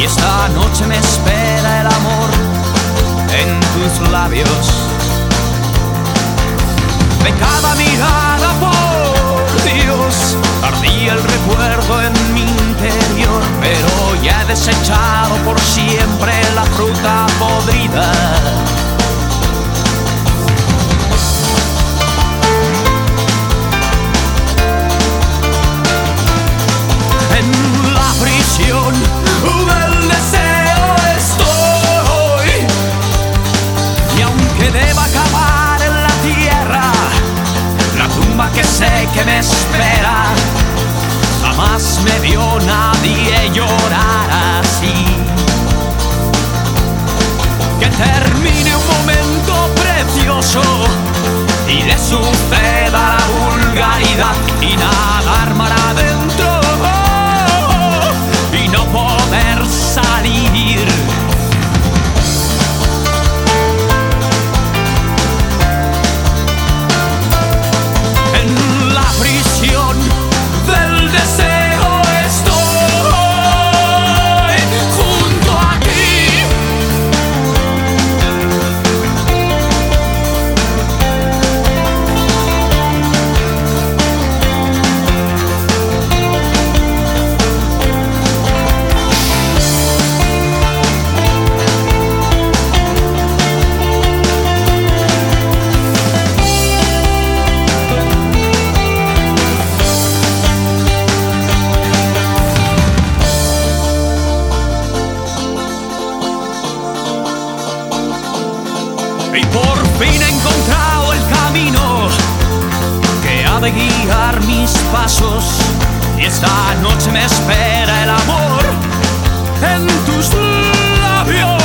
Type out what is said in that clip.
y esta noche me espera el amor en tus labios. De cada mirada, por Dios, ardía el recuerdo en mi interior, pero ya he desechado por siempre la fruta podrida. En la prisión del deseo estoy, y aunque deba acabar en la tierra, la tumba que sé que me espera, jamás me vio nadie llorar así. Que termine un momento precioso y le suceda la vulgaridad y nadar mar adentro y no poder salir. En la prisión del deseo estoy junto a ti. Y por fin he encontrado el camino que ha de guiar mis pasos, y esta noche me espera el amor en tus labios.